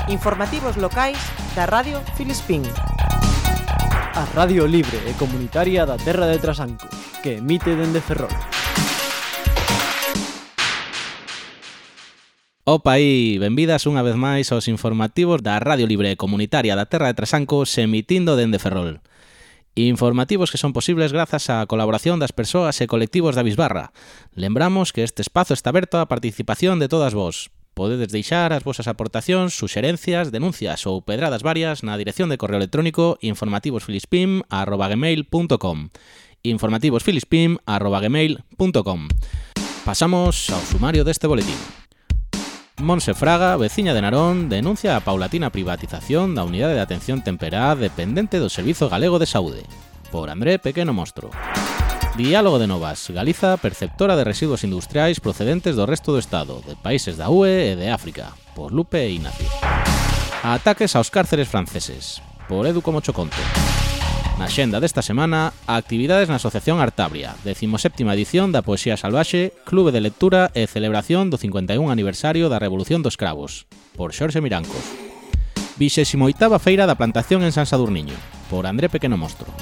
Informativos locais da Radio Filispín. A Radio libre e comunitaria da Terra de Trasancos, que emite dende Ferrol. Opa aí, benvidas unha vez máis aos informativos da Radio libre e comunitaria da Terra de Trasancos emitindo dende Ferrol. Informativos que son posibles grazas á colaboración das persoas e colectivos da Bisbarra. Lembramos que este espazo está aberto á participación de todas vós. Podedes deixar as vosas aportacións, suxerencias, denuncias ou pedradas varias na dirección de correo electrónico informativosfilispim@gmail.com informativosfilispim@gmail.com. Pasamos ao sumario deste boletín. Montse Fraga, veciña de Narón, denuncia a paulatina privatización da Unidade de Atención Temperá dependente do Servizo Galego de Saúde, por André Pequeno Mostro. Diálogo de Novas, Galiza, perceptora de residuos industriais procedentes do resto do Estado, de países da UE e de África, por Lupe e Ignacio. Ataques aos cárceres franceses, por Edu Comochoconte. Na xenda desta semana, actividades na Asociación Artabria, 17ª edición da Poesía Salvaxe, Clube de Lectura e celebración do 51 aniversario da Revolución dos Cravos, por Xorxe Mirancos. 28ª Feira da Plantación en San Sadurniño, por André Pequeno Mostro.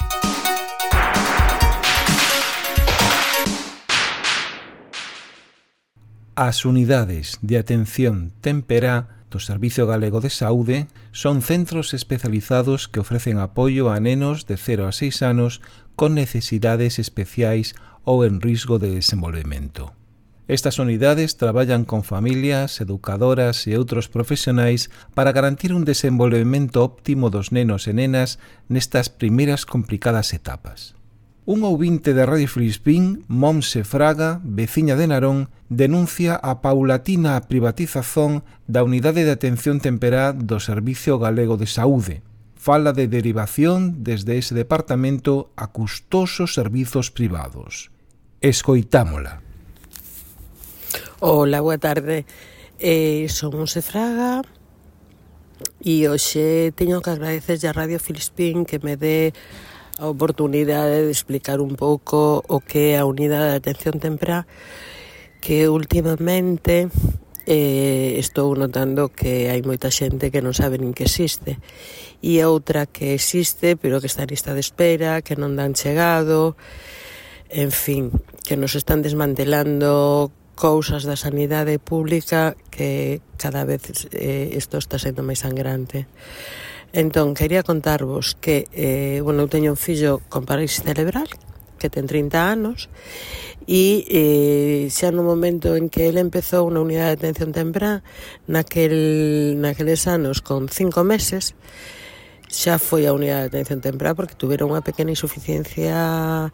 As unidades de atención temperá do Servizo Galego de Saúde son centros especializados que ofrecen apoio a nenos de 0 a 6 anos con necesidades especiais ou en risco de desenvolvemento. Estas unidades traballan con familias, educadoras e outros profesionais para garantir un desenvolvemento óptimo dos nenos e nenas nestas primeiras complicadas etapas. Un ouvinte da Radio Filispín, Montse Fraga, veciña de Narón, denuncia a paulatina privatización da Unidade de Atención Temperá do Servizo Galego de Saúde. Fala de derivación desde ese departamento a custosos servizos privados. Escoitámola. Hola, boa tarde. Son Montse Fraga e hoxe teño que agradecerlle a Radio Filispín que me dé a oportunidade de explicar un pouco o que é a Unidade de Atención Temperá, que últimamente estou notando que hai moita xente que non sabe nin que existe, e outra que existe pero que está en lista de espera, que non dan chegado, en fin, que nos están desmantelando cousas da sanidade pública, que cada vez isto está sendo máis sangrante. Entón, quería contarvos que, eu teño un fillo con parálisis cerebral, que ten 30 anos, e xa no momento en que ele empezou na unidade de atención temprá, naqueles anos con 5 meses, xa foi a unidade de atención temprá porque tuveron unha pequena insuficiencia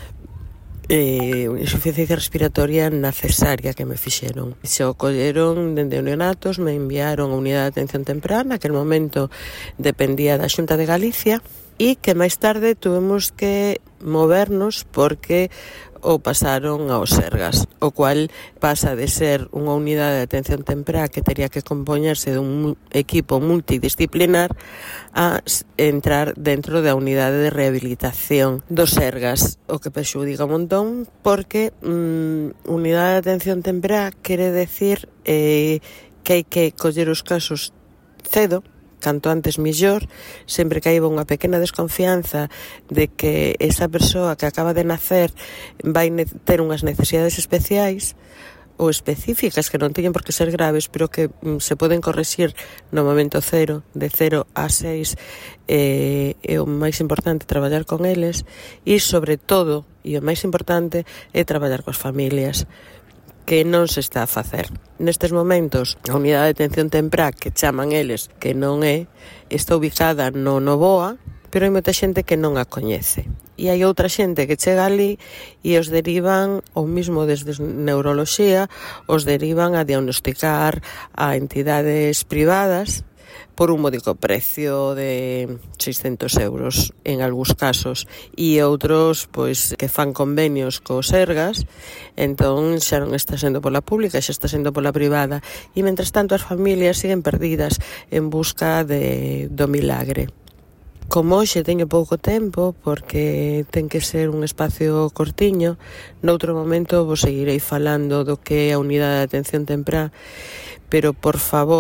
respiratoria na cesárea que me fixeron. Se o colleron dende neonatos, me enviaron a unidade de atención temprá, naquel momento dependía da Xunta de Galicia, e que máis tarde tuvemos que movernos porque o pasaron ao Sergas, o cual pasa de ser unha unidade de atención temprá que tería que compoñerse dun equipo multidisciplinar a entrar dentro da unidade de rehabilitación do Sergas, o que perxudica un montón porque unidade de atención temprá quere decir que hai que coller os casos cedo, canto antes millor, sempre que haiba unha pequena desconfianza de que esa persoa que acaba de nacer vai ter unhas necesidades especiais ou específicas que non teñen por que ser graves, pero que se poden correxir no momento cero, de 0 a 6, é o máis importante traballar con eles e, sobre todo, e o máis importante, é traballar coas familias, que non se está a facer. Nestes momentos, a unidade de atención temprá, que chaman eles, que non é, está ubicada no Novoa, pero hai moita xente que non a coñece. E hai outra xente que chega ali e os derivan, ou mesmo desde neuroloxía, os derivan a diagnosticar a entidades privadas por un módico precio de 600 euros en algúns casos, e outros pois que fan convenios co Sergas, entón xa non está sendo pola pública, xa está sendo pola privada, e mentres tanto as familias siguen perdidas en busca do milagre. Como hoxe teño pouco tempo, porque ten que ser un espacio cortiño, noutro momento vos seguirei falando do que é a unidade de atención temprá, pero por favor,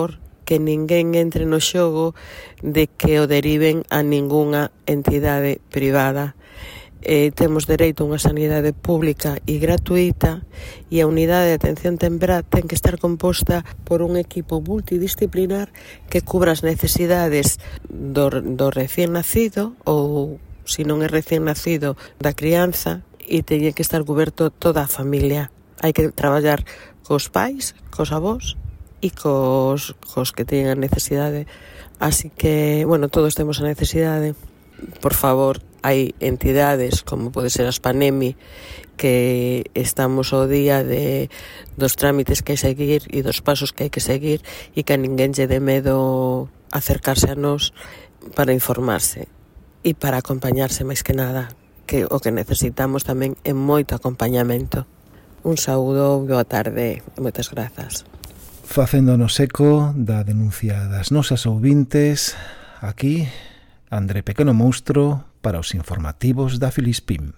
que ninguén entre no xogo de que o deriven a ningunha entidade privada. Temos dereito a unha sanidade pública e gratuita, e a unidade de atención temperá ten que estar composta por un equipo multidisciplinar que cubra as necesidades do recién nacido, ou, se non é recién nacido, da crianza, e teñe que estar coberto toda a familia. Hai que traballar cos pais, cos avós e cos que teñen a necesidade. Así que, bueno, todos temos a necesidade. Por favor, hai entidades como pode ser a Spanemi, que estamos ao día dos trámites que hai que seguir e dos pasos que hai que seguir, e que a ninguén lle dé medo acercarse a nós para informarse e para acompañarse máis que nada, que o que necesitamos tamén é moito acompañamento. Un saúdo, boa tarde e moitas grazas. Facéndonos eco da denuncia das nosas ouvintes, aquí André Pequeno Monstro para os informativos da Filispín.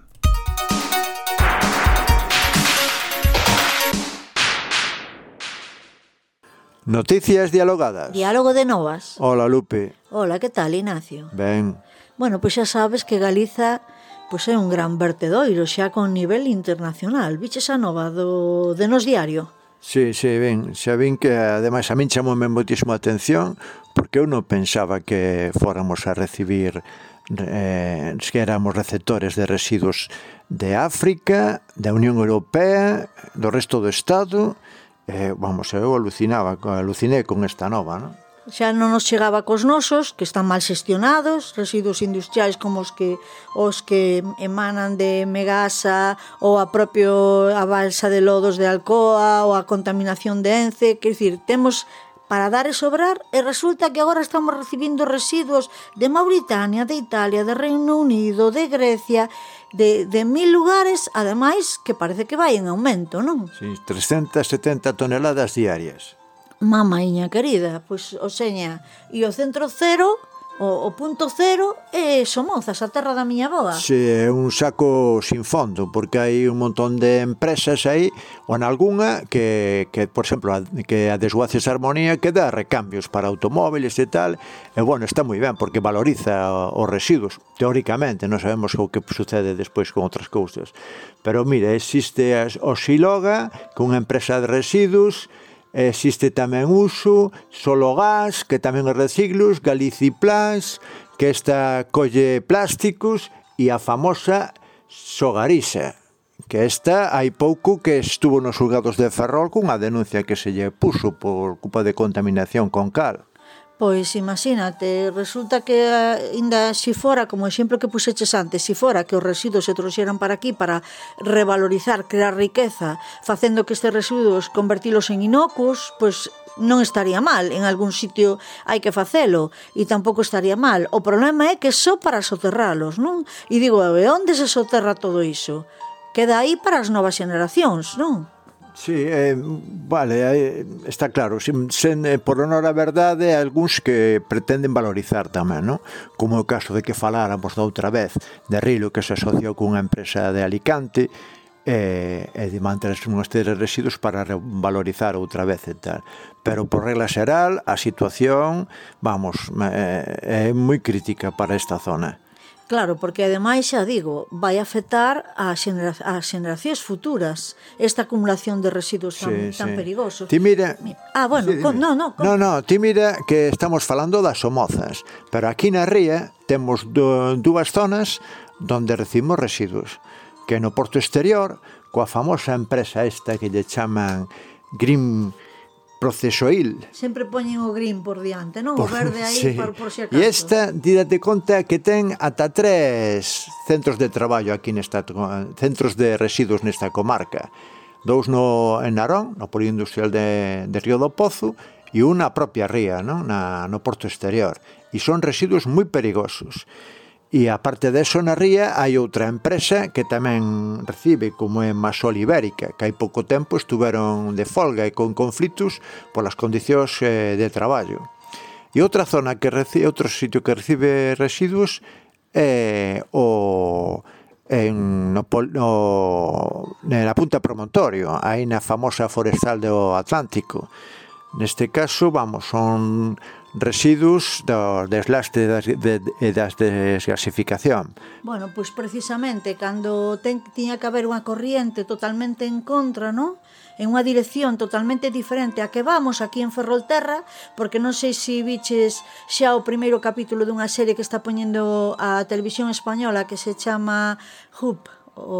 Noticias dialogadas. Diálogo de novas. Hola, Lupe. Hola, que tal, Ignacio? Ben. Bueno, pois xa sabes que Galiza pois é un gran vertedoiro xa con nivel internacional. Viches a nova de Nos Diario? Sí, ben. Xa vin que, ademais, a min chamoume moitísimo a atención, porque eu non pensaba que fóramos a recibir, que éramos receptores de residuos de África, da Unión Europea, do resto do Estado. Eu alucinei con esta nova, non? Xa non nos chegaba cos nosos, que están mal xestionados, residuos industriais como os que emanan de Megasa, ou a balsa de lodos de Alcoa, ou a contaminación de Ence. Quer dicir, temos para dar e sobrar, e resulta que agora estamos recibindo residuos de Mauritania, de Italia, de Reino Unido, de Grecia, de 1000 lugares, ademais que parece que vai en aumento, non? Sí, 370 toneladas diarias. Mamaiña querida, pois, oseña, e o centro cero, o punto cero, é Somozas, a terra da miña avoa. Sí, é un saco sin fondo, porque hai un montón de empresas aí, ou en algunha, que por exemplo, que a Desguaces Armonía, que dá recambios para automóviles e tal, e bueno, está moi ben, porque valoriza os residuos, teóricamente, non sabemos o que sucede despois con outras cousas. Pero mira, existe o Xiloga, que é unha empresa de residuos. Existe tamén Uso, Sologás, que tamén é reciclos, Galiciplas, que esta colle plásticos, e a famosa Sogarisa, que esta hai pouco que estuvo nos xulgados de Ferrol cunha denuncia que se lle puso por culpa de contaminación con cal. Pois imagínate, resulta que ainda si fora, como exemplo que puxeches antes, si fora que os residuos se trouxeran para aquí para revalorizar, crear riqueza, facendo que estes residuos convertilos en inocuos, pois non estaría mal, en algún sitio hai que facelo, e tampouco estaría mal. O problema é que só para soterralos, non? E digo, onde se soterra todo iso? Queda aí para as novas xeneracións, non? Sí, vale, está claro. Por honor a verdade, hai algúns que pretenden valorizar tamén, non? Como o caso de que faláramos da outra vez de Rilo, que se asociou cunha empresa de Alicante e de manter estes residuos para valorizar outra vez e tal. Pero por regla xeral, a situación, é moi crítica para esta zona. Claro, porque ademais, xa digo, vai afectar a xeneracións futuras esta acumulación de residuos tan perigosos. Ti mira... bueno, ti mira que estamos falando das Somozas, pero aquí na ría temos dúas zonas onde recibimos residuos, que no Porto Exterior, coa famosa empresa esta que lle chaman Green Procesoil. Sempre poñen o green por diante, non? O verde aí, sí. por si acaso. E esta, dídate conta que ten ata 3 centros de traballo aquí centros de residuos nesta comarca. 2 en Narón, no Polígono Industrial de Río do Pozo, e unha propia ría, non? No Porto Exterior. E son residuos moi perigosos. E aparte deso, na ría hai outra empresa que tamén recibe, como é Masol Ibérica, que hai pouco tempo estuveron de folga e con conflitos polas condicións de traballo. E outra zona outro sitio que recibe residuos é na Punta Promontorio, aí na famosa forestal do Atlántico. Neste caso, son residuos do deslaste e das desgasificación. Bueno, pois precisamente cando tiña que haber unha corriente totalmente en contra, non? En unha dirección totalmente diferente a que vamos aquí en Ferrolterra, porque non sei se viches xa o primeiro capítulo dunha serie que está poñendo a televisión española que se chama Hop,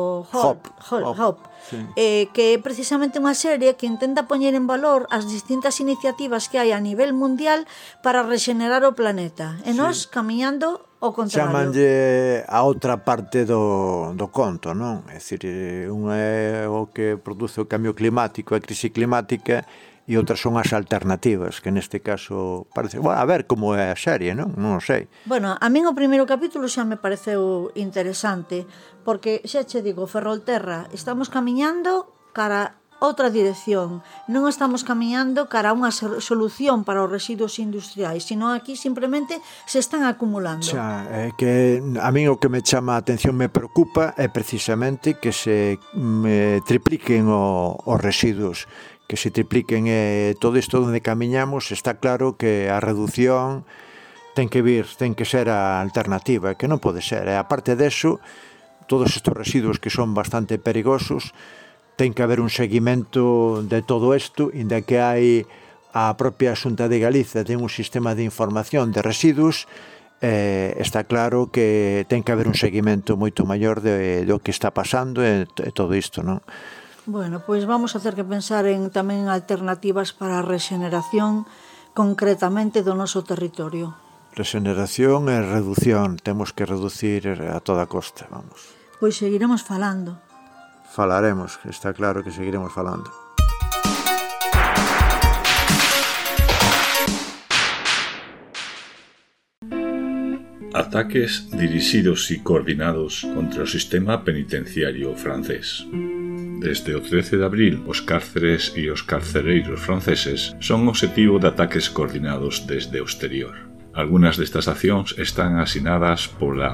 sí. Que é precisamente unha serie que intenta poñer en valor as distintas iniciativas que hai a nivel mundial para rexenerar o planeta, e nós camiñando ao contrario. Chamanlle a outra parte do conto, non? É dicir, unha é o que produce o cambio climático, a crise climática, e outras son as alternativas, que neste caso parece... Bueno, a ver como é a serie, non? Non sei. Bueno, a min o primeiro capítulo xa me pareceu interesante, porque xa che digo, Ferrolterra, estamos camiñando cara outra dirección, non estamos camiñando cara a unha solución para os residuos industriais, sino aquí simplemente se están acumulando. Xa, é que a min o que me chama a atención, me preocupa, é precisamente que se tripliquen os residuos, que se tripliquen todo isto onde camiñamos. Está claro que a reducción ten que ser a alternativa, que non pode ser. E aparte deso, todos estes residuos que son bastante perigosos, ten que haber un seguimento de todo isto, inda que hai a propia Xunta de Galicia ten un sistema de información de residuos. Está claro que ten que haber un seguimento moito maior do que está pasando e todo isto, non? Bueno, pois vamos a ter que pensar tamén en alternativas para a rexeneración concretamente do noso territorio. Rexeneración e reducción, temos que reducir a toda costa, vamos. Pois seguiremos falando. Falaremos, está claro que seguiremos falando. Ataques dirixidos e coordinados contra o sistema penitenciario francés. Desde o 13 de abril, os cárceres e os carcereiros franceses son obxectivo de ataques coordinados desde o exterior. Algunas destas accións están asinadas pola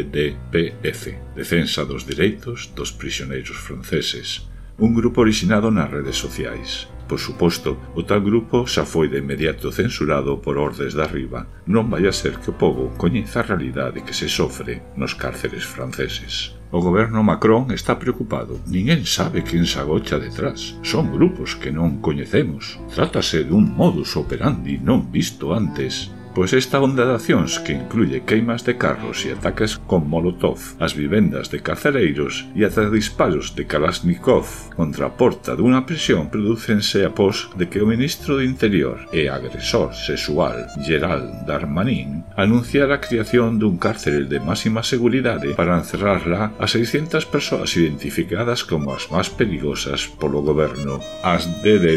DDPF, Defensa dos Dereitos dos Prisioneiros Franceses, un grupo orixinado nas redes sociais. Por suposto, o tal grupo xa foi de inmediato censurado por ordes de arriba. Non vai a ser que o pobo coñeza a realidade que se sofre nos cárceres franceses. O goberno Macron está preocupado. Ninguén sabe quen se agocha detrás. Son grupos que non coñecemos. Trátase dun modus operandi non visto antes. Pois esta onda de accións, que incluye queimas de carros e ataques con molotov ás vivendas de carcereiros e ata disparos de Kalashnikov contra a porta dunha prisión, prodúcense após de que o ministro do Interior e agresor sexual Gérald Darmanin anunciara a creación dun cárcere de máxima seguridade para encerrarla a 600 persoas identificadas como as máis perigosas polo goberno. As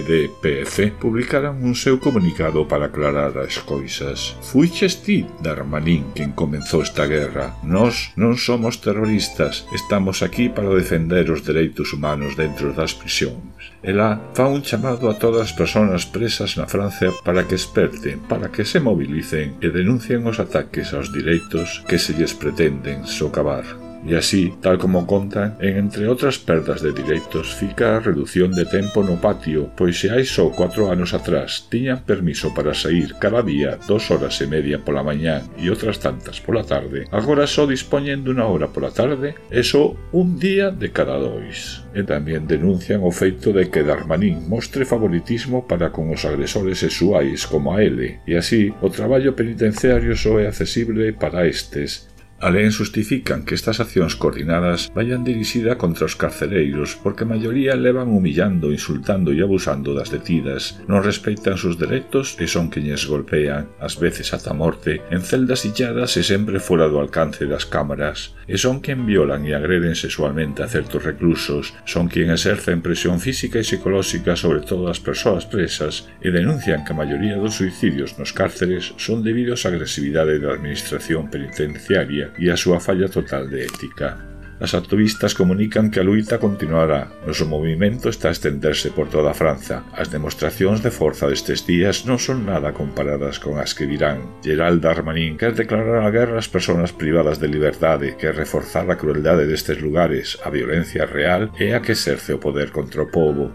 DDPF publicaran un seu comunicado para aclarar as coisas. Fuiches ti, Darmanin, quen comenzou esta guerra. Nós non somos terroristas, estamos aquí para defender os dereitos humanos dentro das prisións. Ela fa un chamado a todas as persoas presas na Francia para que esperten, para que se mobilicen e denuncien os ataques aos direitos que se lles pretenden socavar. E así, tal como contan, en entre outras perdas de direitos fica a redución de tempo no patio, pois se hai só 4 anos atrás tiñan permiso para saír cada día 2 horas e media pola mañá e outras tantas pola tarde, agora só dispoñen dunha hora pola tarde e só un día de cada 2. E tamén denuncian o feito de que Darmanin mostre favoritismo para con os agresores sexuais como a ele, e así o traballo penitenciario só é accesible para estes. Alén justifican que estas accións coordinadas vayan dirixida contra os carcereiros porque a maioría levan humillando, insultando e abusando das detidas, non respeitan sus dereitos e son queñes golpean, ás veces ata morte, en celdas illadas e sempre fora do alcance das cámaras, e son quen violan e agreden sexualmente a certos reclusos, son quen exercen presión física e psicolóxica sobre todas as persoas presas e denuncian que a maioría dos suicidios nos cárceres son debidos á agresividade da administración penitenciaria e a súa falla total de ética. As activistas comunican que a luita continuará. Noso movimento está a estenderse por toda França. As demostracións de forza destes días non son nada comparadas con as que virán. Gérald Darmanin quer declarar a guerra ás persoas privadas de liberdade, quer reforzar a crueldade destes lugares, a violencia real e a que exerce o poder contra o pobo.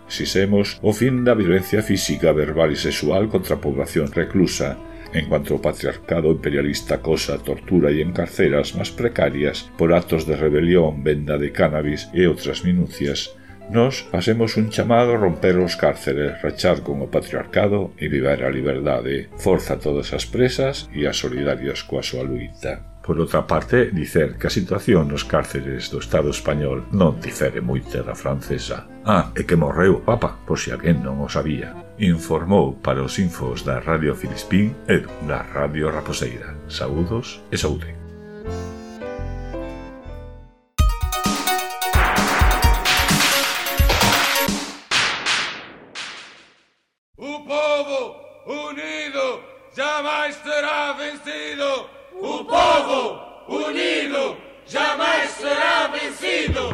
Exixemos o fin da violencia física, verbal e sexual contra a poboación reclusa, en cuanto o patriarcado imperialista acosa, tortura e encarcera as máis precarias por actos de rebelión, venda de cannabis e outras minucias. Nos facemos un chamado a romper os cárceres, rachar con o patriarcado e viver a liberdade. Forza a todas as presas e as solidarias coa súa luita. Por outra parte, dicer que a situación nos cárceres do Estado español non difere moito da francesa. E que morreu o Papa, por si alguén non o sabía. Informou para os infos da Radio Filispín e da Radio Raposeira. Saúdos e saúde. O povo unido jamais será vencido. O povo unido jamais será vencido.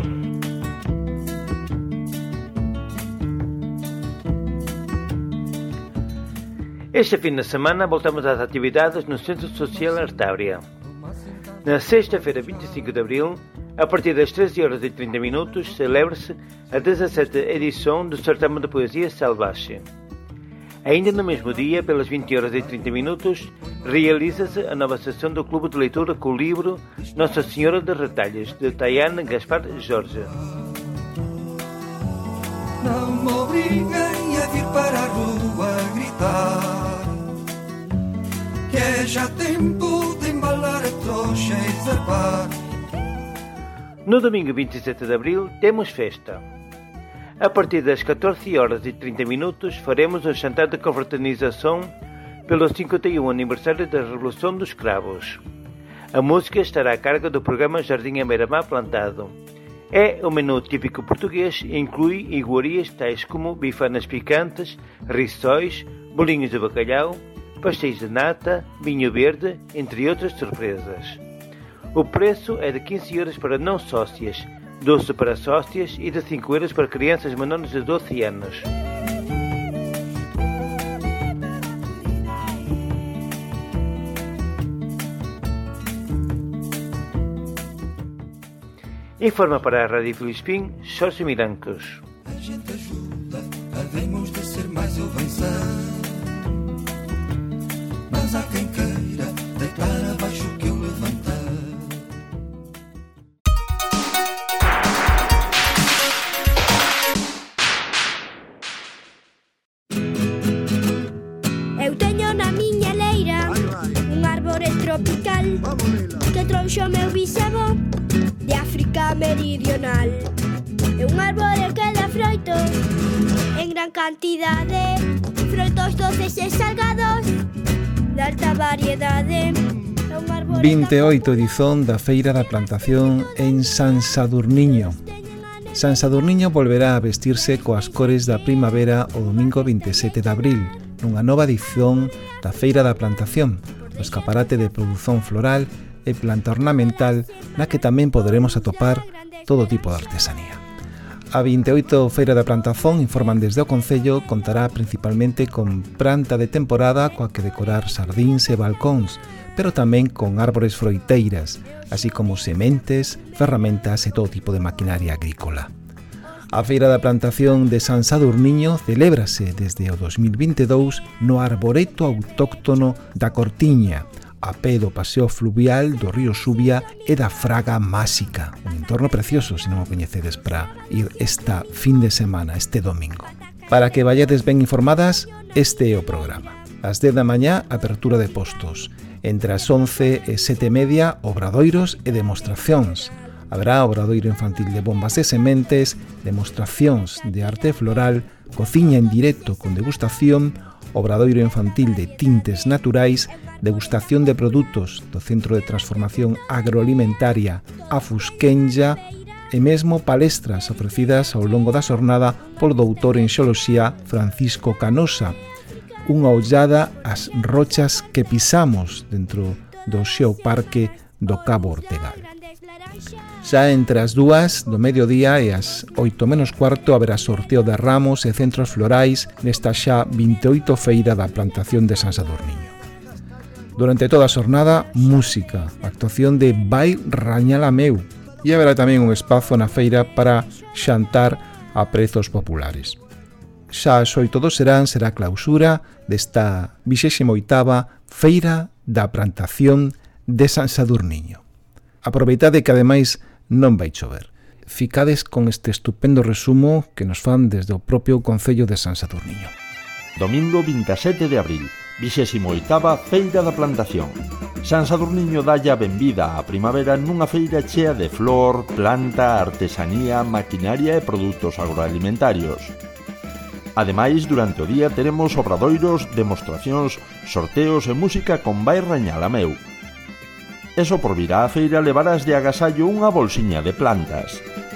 Este fim de semana voltamos às atividades no Centro Social Artáurea. Na sexta-feira, 25 de abril, a partir das 13h30, celebra-se a 17ª edição do Certame de Poesia Salvaje. Ainda no mesmo dia, pelas 20h30, realiza-se a nova sessão do Clube de Leitura com o livro Nossa Senhora de Retalhos, de Tayane Gaspar Jorge. Não me obriguem a vir para a rua gritar, que é já tempo de embalar a trouxa e zarpar. No domingo 27 de abril temos festa. A partir das 14h30 faremos um jantar de confraternização pelo 51º aniversário da Revolução dos Cravos. A música estará a cargo do programa Jardim à Beira-Mar Plantado. É um menu típico português e inclui iguarias tais como bifanas picantes, rissóis, bolinhos de bacalhau, pastéis de nata, vinho verde, entre outras surpresas. O preço é de 15 euros para não sócias, 12 para sócias e de 5 euros para crianças menores de 12 anos. Informa para a Rádio Filispín, Jorge Mirancos. A gente ajuda, havemos de ser mais o vencer, mas há quem queira deitar abaixo que eu levantar. Eu teño na miña leira un árbore tropical que trouxo meu bisavó de África meridional. É un árbore que dá froitos en gran cantidade, froitos doces e salgados de alta variedade. 28 edición da Feira da Plantación en San Sadurniño. San Sadurniño volverá a vestirse coas cores da primavera o domingo 27 de abril, nunha nova edición da Feira da Plantación, o escaparate de produción floral e planta ornamental na que tamén poderemos atopar todo tipo de artesanía. A 28 Feira da Plantación, informan desde o Concello, contará principalmente con planta de temporada coa que decorar sardíns e balcóns, pero tamén con árbores froiteiras, así como sementes, ferramentas e todo tipo de maquinaria agrícola. A Feira da Plantación de San Sadurniño celébrase desde o 2022 no arboreto autóctono da Cortiña, a pé do paseo fluvial do río Xubia e da Fraga Máxica, un entorno precioso se non o coñecedes para ir esta fin de semana, este domingo. Para que vayades ben informadas, este é o programa. Ás 10 da mañá, apertura de postos. Entre as 11 e 7:30, obradoiros e demostracións. Haberá obradoiro infantil de bombas e sementes, demostracións de arte floral, cociña en directo con degustación, obradoiro infantil de tintes naturais, degustación de produtos do Centro de Transformación Agroalimentaria A Fusquenlla e mesmo palestras ofrecidas ao longo da xornada polo doutor en xeoloxía Francisco Canosa. Unha ollada ás rochas que pisamos dentro do Xeoparque do Cabo Ortegal. Xa entre as 2 do mediodía e as 8:15 haberá sorteo de ramos e centros florais nesta xa 28 Feira da Plantación de San Sadurniño. Durante toda a xornada, música, actuación de Vai Rañala Meu, e haberá tamén un espazo na feira para xantar a prezos populares. xa as 8 do serán será a clausura desta 28ª Feira da Plantación de San Sadurniño. Aproveitade que ademais non vai chover. Ficades con este estupendo resumo que nos fan desde o propio Concello de San Sadurniño. Domingo 27 de abril, 28ª Feira da Plantación. San Sadurniño dalle a benvida á primavera nunha feira chea de flor, planta, artesanía, maquinaria e produtos agroalimentarios. Ademais, durante o día teremos obradoiros, demostracións, sorteos e música con Vai Rañal a meu. Eso por vir á feira levarás de agasallo unha bolsiña de plantas.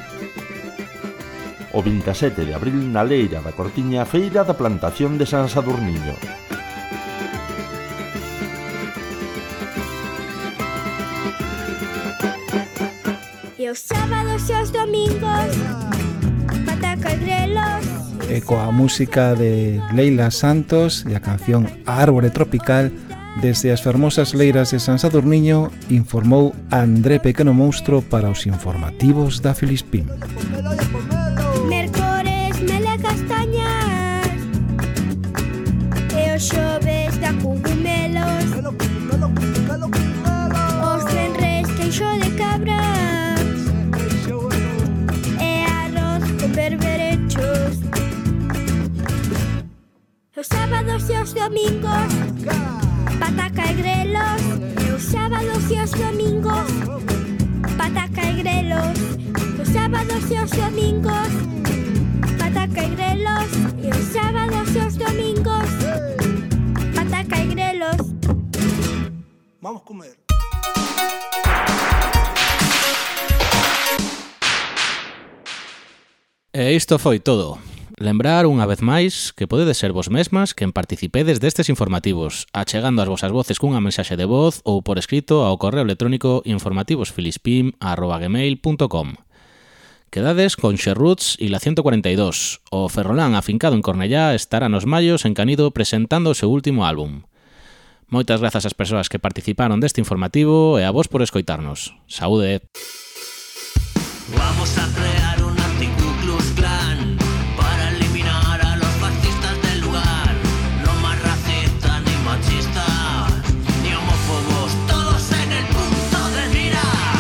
O 27 de abril na Leira da Cortiña, Feira da Plantación de San Sadurniño. E os sábados e os domingos, pataca e grelos. E coa música de Leila Santos e a canción Árbore Tropical, desde as fermosas leiras de San Sadurniño, informou André Pequeno Monstro para os informativos da Filispín. Mercores, mele castañas, e os xoves da cogumelos, os venres queixo de cabras, e arroz con berberechos. Os sábados e os domingos, pataca e grelos. E os sábados e os domingos, pataca e grelos. Os sábados e os domingos, pataca e grelos. E os sábados e os domingos, pataca e grelos. Vamos comer. E isto foi todo. Lembrar unha vez máis que podedes ser vos mesmas quen participedes destes informativos, achegando as vosas voces cunha mensaxe de voz ou por escrito ao correo electrónico informativosfilispim@gmail.com. Quedades con Xerruts e la 142. O ferrolán afincado en Cornellá estará nos mallos en Canido presentando o seu último álbum. Moitas grazas ás persoas que participaron deste informativo e a vos por escoitarnos. Saúde! Vamos a crear un anti-Ku Klux Klan para eliminar a los fascistas del lugar. No más racistas ni machistas ni homófobos, todos en el punto de mira.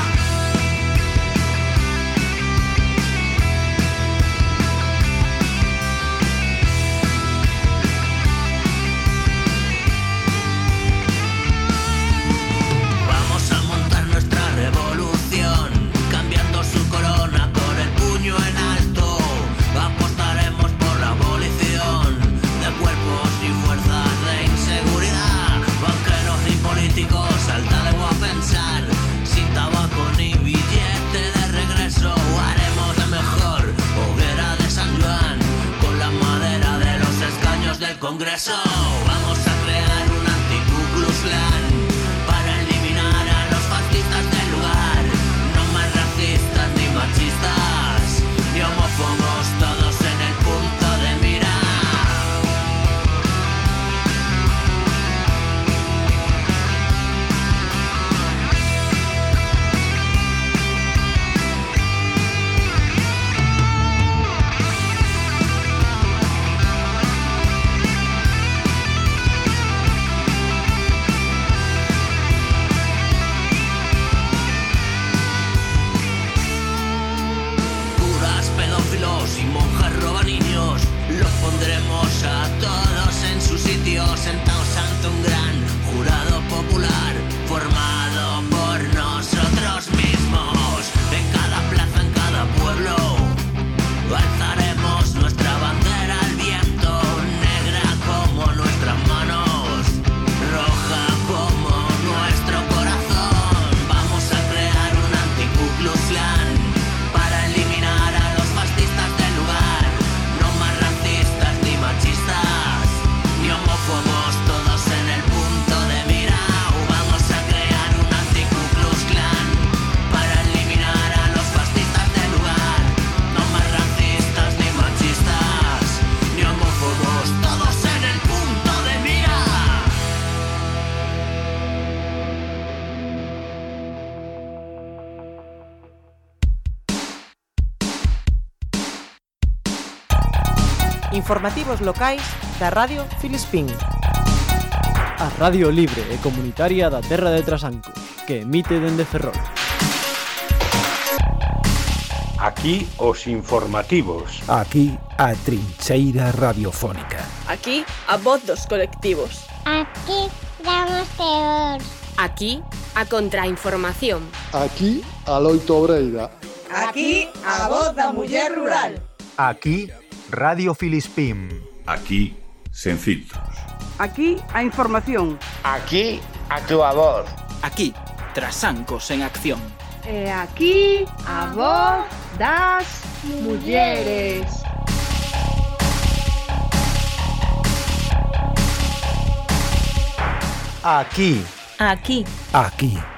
Vamos a montar nuestra revolución, cambiando su corona con el puño en alto. Apostaremos por la abolición de cuerpos y fuerzas de inseguridad. Banqueros ni políticos, saltaremos a pensar. Sin tabaco ni billete de regreso, haremos la mejor hoguera de San Juan con la madera de los escaños del Congreso. Vamos a crear un anti-Ku Klux Klan para eliminar a los fascistas del lugar. No más racistas ni machistas ni homófobos, todos en el punto de mira. Curas, pedófilos y monjas robaniños, los pondremos a todos en su sitio, sentados ante un gran jurado popular formado por nosotros mismos. En cada plaza, en cada pueblo, alzaremos nuestra bandera al viento, negra como nuestras manos, roja como nuestro corazón. Vamos a crear un anti-Ku Klux Klan para eliminar a los fascistas del lugar. No más racistas ni machistas ni homófobos, Informativos locais da Radio Filispín. A radio libre e comunitaria da Terra de Trasanco, que emite dende Ferrol. Aquí os informativos. Aquí a trincheira radiofónica. Aquí a voz dos colectivos. Aquí damos teor. Aquí a contrainformación. Aquí a loito obreira. Aquí a voz da muller rural. Aquí Radio Filispín. Aquí sen filtros. Aquí a información. Aquí a túa voz. Aquí Trasancos en acción. E aquí a voz das mulleres. Aquí. Aquí. Aquí.